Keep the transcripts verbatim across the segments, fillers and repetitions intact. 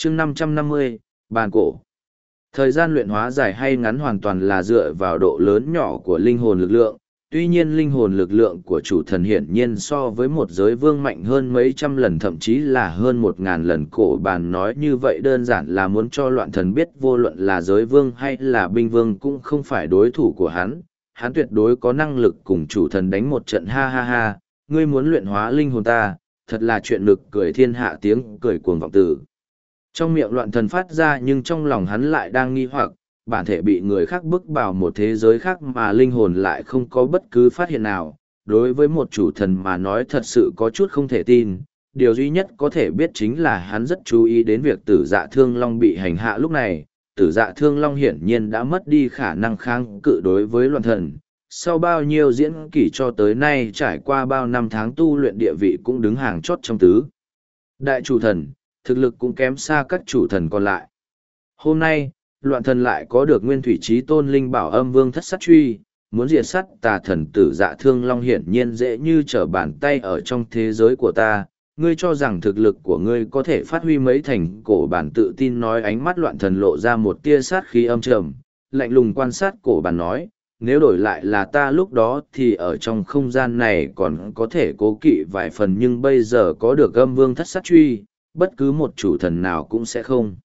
chương năm trăm năm mươi, bàn cổ. Thời gian luyện hóa dài hay ngắn hoàn toàn là dựa vào độ lớn nhỏ của linh hồn lực lượng, tuy nhiên linh hồn lực lượng của chủ thần hiển nhiên so với một giới vương mạnh hơn mấy trăm lần, thậm chí là hơn một ngàn lần. Cổ bàn nói như vậy đơn giản là muốn cho loạn thần biết vô luận là giới vương hay là binh vương cũng không phải đối thủ của hắn, hắn tuyệt đối có năng lực cùng chủ thần đánh một trận. Ha ha ha, ngươi muốn luyện hóa linh hồn ta, thật là chuyện nực cười. Thiên hạ tiếng cười cuồng vọng tử trong miệng loạn thần phát ra, nhưng trong lòng hắn lại đang nghi hoặc, bản thể bị người khác bức vào một thế giới khác mà linh hồn lại không có bất cứ phát hiện nào. Đối với một chủ thần mà nói thật sự có chút không thể tin. Điều duy nhất có thể biết chính là hắn rất chú ý đến việc Tử Dạ Thương Long bị hành hạ lúc này. Tử Dạ Thương Long hiển nhiên đã mất đi khả năng kháng cự đối với loạn thần. Sau bao nhiêu diễn kỷ cho tới nay, trải qua bao năm tháng tu luyện, địa vị cũng đứng hàng chót trong tứ đại chủ thần, thực lực cũng kém xa các chủ thần còn lại. Hôm nay, loạn thần lại có được nguyên thủy chí tôn linh bảo Âm Vương Thất Sát Truy, muốn diệt sát tà thần Tử Dạ Thương Long hiển nhiên dễ như trở bàn tay ở trong thế giới của ta. Ngươi cho rằng thực lực của ngươi có thể phát huy mấy thành? Cổ bản tự tin nói. Ánh mắt loạn thần lộ ra một tia sát khí âm trầm, lạnh lùng quan sát cổ bản nói, nếu đổi lại là ta lúc đó thì ở trong không gian này còn có thể cố kỵ vài phần, nhưng bây giờ có được Âm Vương Thất Sát Truy, bất cứ một chủ thần nào cũng sẽ không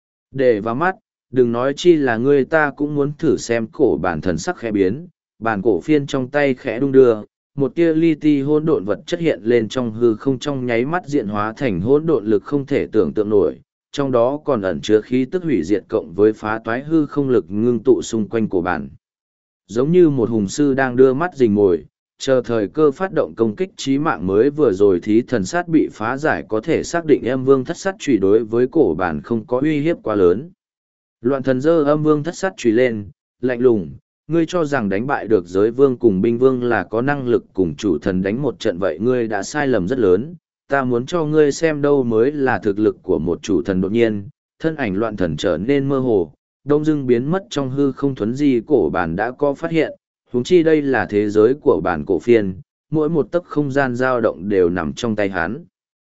để vào mắt, đừng nói chi là ngươi. Ta cũng muốn thử xem. Cổ bản thần sắc khẽ biến, bản cổ phiên trong tay khẽ đung đưa, một tia li ti hỗn độn vật chất hiện lên trong hư không, trong nháy mắt diện hóa thành hỗn độn lực không thể tưởng tượng nổi, trong đó còn ẩn chứa khí tức hủy diệt cộng với phá toái hư không lực ngưng tụ xung quanh cổ bản. Giống như một hùng sư đang đưa mắt rình mồi, chờ thời cơ phát động công kích chí mạng. Mới vừa rồi thí thần sát bị phá giải, có thể xác định Âm Vương Thất Sát Chùy đối với cổ bản không có uy hiếp quá lớn. Loạn thần giơ Âm Vương Thất Sát Chùy lên, lạnh lùng, ngươi cho rằng đánh bại được giới vương cùng binh vương là có năng lực cùng chủ thần đánh một trận? Vậy ngươi đã sai lầm rất lớn. Ta muốn cho ngươi xem đâu mới là thực lực của một chủ thần. Đột nhiên, thân ảnh loạn thần trở nên mơ hồ, đông dưng biến mất trong hư không. Thuấn di cổ bản đã có phát hiện, huống chi đây là thế giới của bản cổ phiên, mỗi một tấc không gian dao động đều nằm trong tay hắn.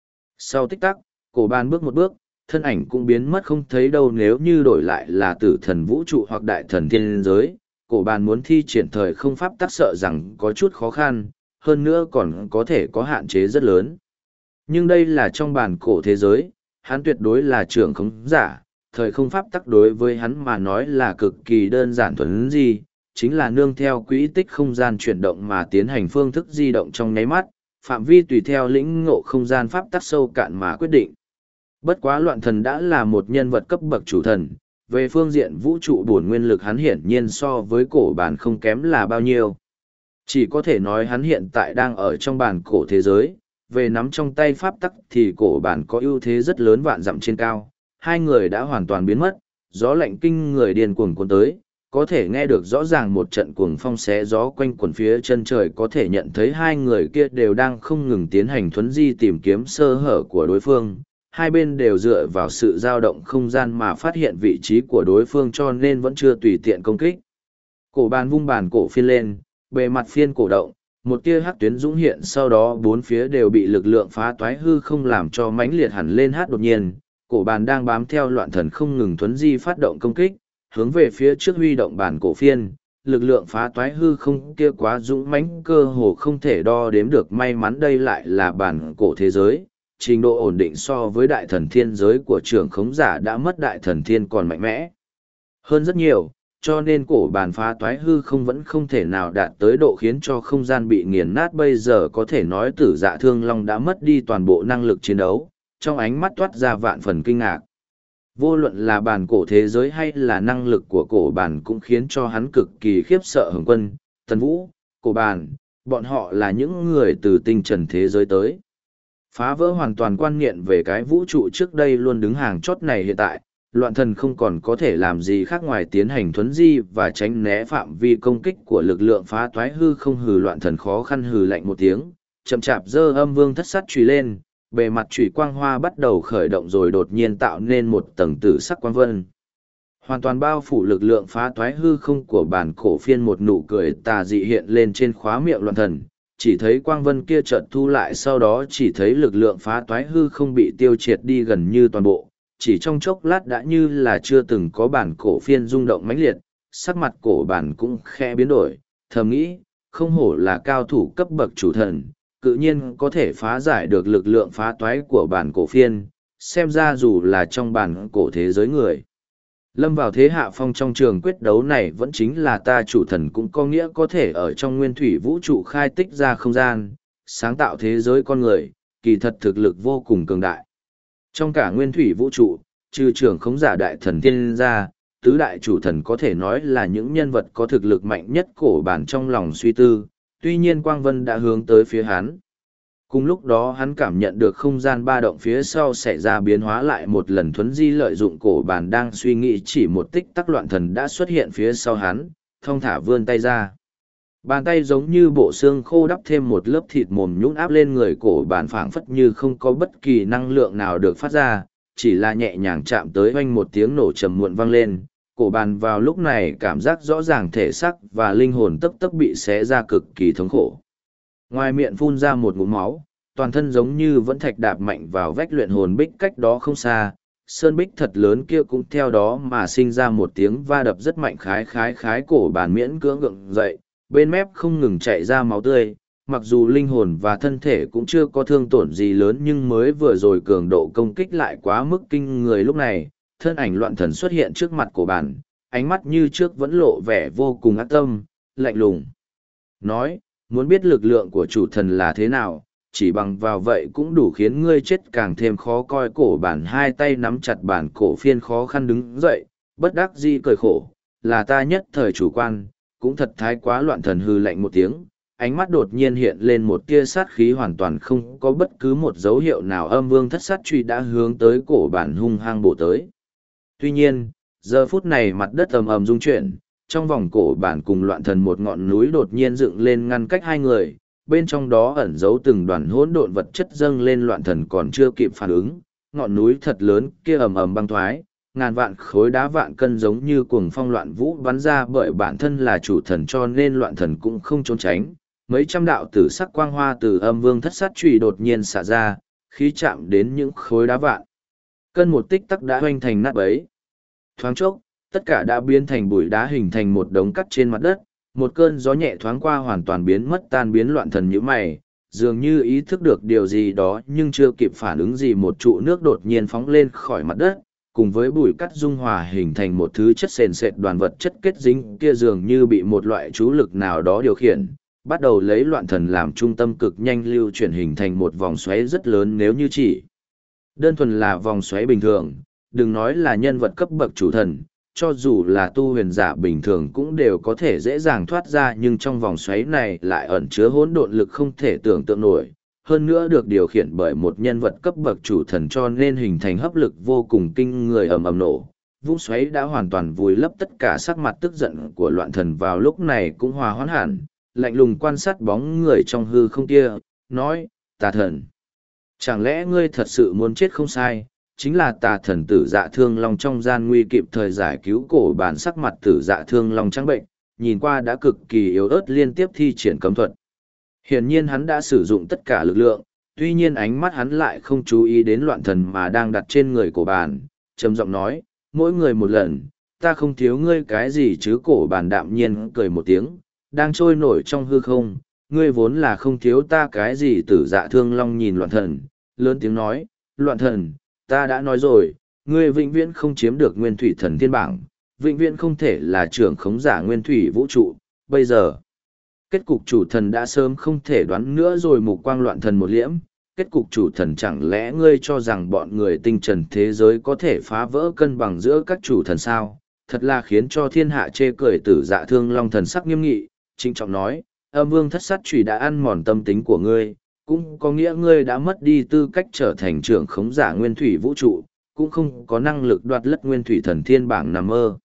Sau tích tắc, cổ bản bước một bước, thân ảnh cũng biến mất không thấy đâu. Nếu như đổi lại là tử thần vũ trụ hoặc đại thần thiên giới, cổ bản muốn thi triển thời không pháp tắc sợ rằng có chút khó khăn, hơn nữa còn có thể có hạn chế rất lớn. Nhưng đây là trong bản cổ thế giới, hắn tuyệt đối là trưởng khống giả, thời không pháp tắc đối với hắn mà nói là cực kỳ đơn giản thuần di, chính là nương theo quỹ tích không gian chuyển động mà tiến hành phương thức di động trong nháy mắt, phạm vi tùy theo lĩnh ngộ không gian pháp tắc sâu cạn mà quyết định. Bất quá loạn thần đã là một nhân vật cấp bậc chủ thần, về phương diện vũ trụ bổn nguyên lực hắn hiển nhiên so với cổ bản không kém là bao nhiêu. Chỉ có thể nói hắn hiện tại đang ở trong bản cổ thế giới, về nắm trong tay pháp tắc thì cổ bản có ưu thế rất lớn vạn dặm trên cao. Hai người đã hoàn toàn biến mất, gió lạnh kinh người điên cuồng cuốn tới, có thể nghe được rõ ràng một trận cuồng phong xé gió quanh quần phía chân trời. Có thể nhận thấy hai người kia đều đang không ngừng tiến hành thuấn di tìm kiếm sơ hở của đối phương. Hai bên đều dựa vào sự dao động không gian mà phát hiện vị trí của đối phương, cho nên vẫn chưa tùy tiện công kích. Cổ bản vung bản cổ phiên lên, bề mặt phiên cổ động, một tia hắc tuyến dũng hiện, sau đó bốn phía đều bị lực lượng phá toái hư không làm cho mãnh liệt hẳn lên. Hát đột nhiên, cổ bản đang bám theo loạn thần không ngừng thuấn di phát động công kích, hướng về phía trước huy động bản cổ phiên. Lực lượng phá toái hư không kia quá dũng mãnh, cơ hồ không thể đo đếm được. May mắn đây lại là bản cổ thế giới, trình độ ổn định so với đại thần thiên giới của trưởng khống giả đã mất đại thần thiên còn mạnh mẽ hơn rất nhiều, cho nên cổ bản phá toái hư không vẫn không thể nào đạt tới độ khiến cho không gian bị nghiền nát. Bây giờ có thể nói Tử Dạ Thương Long đã mất đi toàn bộ năng lực chiến đấu, trong ánh mắt toát ra vạn phần kinh ngạc. Vô luận là bản cổ thế giới hay là năng lực của cổ bản cũng khiến cho hắn cực kỳ khiếp sợ. Hồng Quân, Tần Vũ, cổ bản, bọn họ là những người từ tinh trần thế giới tới, phá vỡ hoàn toàn quan niệm về cái vũ trụ trước đây luôn đứng hàng chót này. Hiện tại, loạn thần không còn có thể làm gì khác ngoài tiến hành thuấn di và tránh né phạm vi công kích của lực lượng phá toái hư không. Hừ, loạn thần khó khăn hừ lạnh một tiếng, chậm chạp giơ Âm Vương Thất Sát chùy lên, bề mặt chùy quang hoa bắt đầu khởi động rồi đột nhiên tạo nên một tầng tử sắc quang vân, hoàn toàn bao phủ lực lượng phá toái hư không của bản cổ phiên. Một nụ cười tà dị hiện lên trên khóa miệng loạn thần, chỉ thấy quang vân kia chợt thu lại, sau đó chỉ thấy lực lượng phá toái hư không bị tiêu triệt đi gần như toàn bộ, chỉ trong chốc lát đã như là chưa từng có bản cổ phiên rung động mãnh liệt, sắc mặt cổ bản cũng khẽ biến đổi, thầm nghĩ, không hổ là cao thủ cấp bậc chủ thần, tự nhiên có thể phá giải được lực lượng phá toái của bản cổ phiên, xem ra dù là trong bản cổ thế giới người. Lâm vào thế hạ phong trong trường quyết đấu này vẫn chính là ta chủ thần, cũng có nghĩa có thể ở trong nguyên thủy vũ trụ khai tích ra không gian, sáng tạo thế giới con người, kỳ thật thực lực vô cùng cường đại. Trong cả nguyên thủy vũ trụ, trừ trưởng khống giả đại thần tiên ra, tứ đại chủ thần có thể nói là những nhân vật có thực lực mạnh nhất cổ bản trong lòng suy tư, tuy nhiên Quang Vân đã hướng tới phía hắn. Cùng lúc đó hắn cảm nhận được không gian ba động phía sau xảy ra biến hóa lại một lần, thuấn di lợi dụng cổ bản đang suy nghĩ, chỉ một tích tắc loạn thần đã xuất hiện phía sau hắn, thong thả vươn tay ra. Bàn tay giống như bộ xương khô đắp thêm một lớp thịt mồm nhũn áp lên người cổ bản, phảng phất như không có bất kỳ năng lượng nào được phát ra, chỉ là nhẹ nhàng chạm tới oanh một tiếng nổ trầm muộn vang lên. Cổ bản vào lúc này cảm giác rõ ràng thể xác và linh hồn tấp tấp bị xé ra, cực kỳ thống khổ. Ngoài miệng phun ra một ngụm máu, toàn thân giống như vẫn thạch đạp mạnh vào vách luyện hồn bích cách đó không xa, sơn bích thật lớn kia cũng theo đó mà sinh ra một tiếng va đập rất mạnh, khái khái khái cổ bản miễn cưỡng gượng dậy, bên mép không ngừng chạy ra máu tươi, mặc dù linh hồn và thân thể cũng chưa có thương tổn gì lớn nhưng mới vừa rồi cường độ công kích lại quá mức kinh người. Lúc này, thân ảnh loạn thần xuất hiện trước mặt cổ bản, ánh mắt như trước vẫn lộ vẻ vô cùng ác tâm, lạnh lùng. Nói, muốn biết lực lượng của chủ thần là thế nào, chỉ bằng vào vậy cũng đủ khiến ngươi chết càng thêm khó coi. Cổ bản hai tay nắm chặt bản cổ phiên, khó khăn đứng dậy, bất đắc dĩ cười khổ, là ta nhất thời chủ quan, cũng thật thái quá. Loạn thần hư lạnh một tiếng, ánh mắt đột nhiên hiện lên một tia sát khí, hoàn toàn không có bất cứ một dấu hiệu nào. Âm vương thất sát truy đã hướng tới cổ bản hung hăng bổ tới. Tuy nhiên, giờ phút này mặt đất ầm ầm rung chuyển, trong vòng cổ bản cùng loạn thần một ngọn núi đột nhiên dựng lên ngăn cách hai người, bên trong đó ẩn giấu từng đoàn hỗn độn vật chất dâng lên. Loạn thần còn chưa kịp phản ứng, ngọn núi thật lớn kia ầm ầm băng thoái, ngàn vạn khối đá vạn cân giống như cuồng phong loạn vũ bắn ra. Bởi bản thân là chủ thần cho nên loạn thần cũng không trốn tránh, mấy trăm đạo tử sắc quang hoa từ âm vương thất sát chùy đột nhiên xả ra, khi chạm đến những khối đá vạn cân một tích tắc đã hoành thành nát bấy. Thoáng chốc, tất cả đã biến thành bụi đá, hình thành một đống cắt trên mặt đất. Một cơn gió nhẹ thoáng qua hoàn toàn biến mất tan biến. Loạn thần nhíu mày, dường như ý thức được điều gì đó nhưng chưa kịp phản ứng gì, một trụ nước đột nhiên phóng lên khỏi mặt đất, cùng với bụi cắt dung hòa hình thành một thứ chất sền sệt. Đoàn vật chất kết dính kia dường như bị một loại chú lực nào đó điều khiển, bắt đầu lấy loạn thần làm trung tâm cực nhanh lưu chuyển, hình thành một vòng xoáy rất lớn. Nếu như chỉ đơn thuần là vòng xoáy bình thường, đừng nói là nhân vật cấp bậc chủ thần, cho dù là tu huyền giả bình thường cũng đều có thể dễ dàng thoát ra, nhưng trong vòng xoáy này lại ẩn chứa hỗn độn lực không thể tưởng tượng nổi, hơn nữa được điều khiển bởi một nhân vật cấp bậc chủ thần cho nên hình thành hấp lực vô cùng kinh người. Ầm ầm nổ, vũng xoáy đã hoàn toàn vùi lấp tất cả. Sắc mặt tức giận của loạn thần vào lúc này cũng hòa hoãn hẳn, lạnh lùng quan sát bóng người trong hư không kia, nói, tà thần, chẳng lẽ ngươi thật sự muốn chết? Không sai, chính là tà thần Tử Dạ Thương Long trong gian nguy kịp thời giải cứu cổ bản. Sắc mặt Tử Dạ Thương Long trắng bệnh, nhìn qua đã cực kỳ yếu ớt, liên tiếp thi triển cấm thuật. Hiển nhiên hắn đã sử dụng tất cả lực lượng, tuy nhiên ánh mắt hắn lại không chú ý đến loạn thần mà đang đặt trên người cổ bản, trầm giọng nói, mỗi người một lần, ta không thiếu ngươi cái gì chứ? Cổ bản đạm nhiên cười một tiếng, đang trôi nổi trong hư không, ngươi vốn là không thiếu ta cái gì? Tử Dạ Thương Long nhìn loạn thần, lớn tiếng nói, loạn thần, ta đã nói rồi, ngươi vĩnh viễn không chiếm được nguyên thủy thần thiên bảng, vĩnh viễn không thể là trưởng khống giả nguyên thủy vũ trụ. Bây giờ, kết cục chủ thần đã sớm không thể đoán nữa rồi. Mục quang loạn thần một liễm, kết cục chủ thần, chẳng lẽ ngươi cho rằng bọn người tinh trần thế giới có thể phá vỡ cân bằng giữa các chủ thần sao? Thật là khiến cho thiên hạ chê cười. Tử Dạ Thương Long thần sắc nghiêm nghị, trịnh trọng nói, âm vương thất sát chùy đã ăn mòn tâm tính của ngươi, cũng có nghĩa ngươi đã mất đi tư cách trở thành trưởng khống giả nguyên thủy vũ trụ, cũng không có năng lực đoạt lất nguyên thủy thần thiên bảng nằm mơ.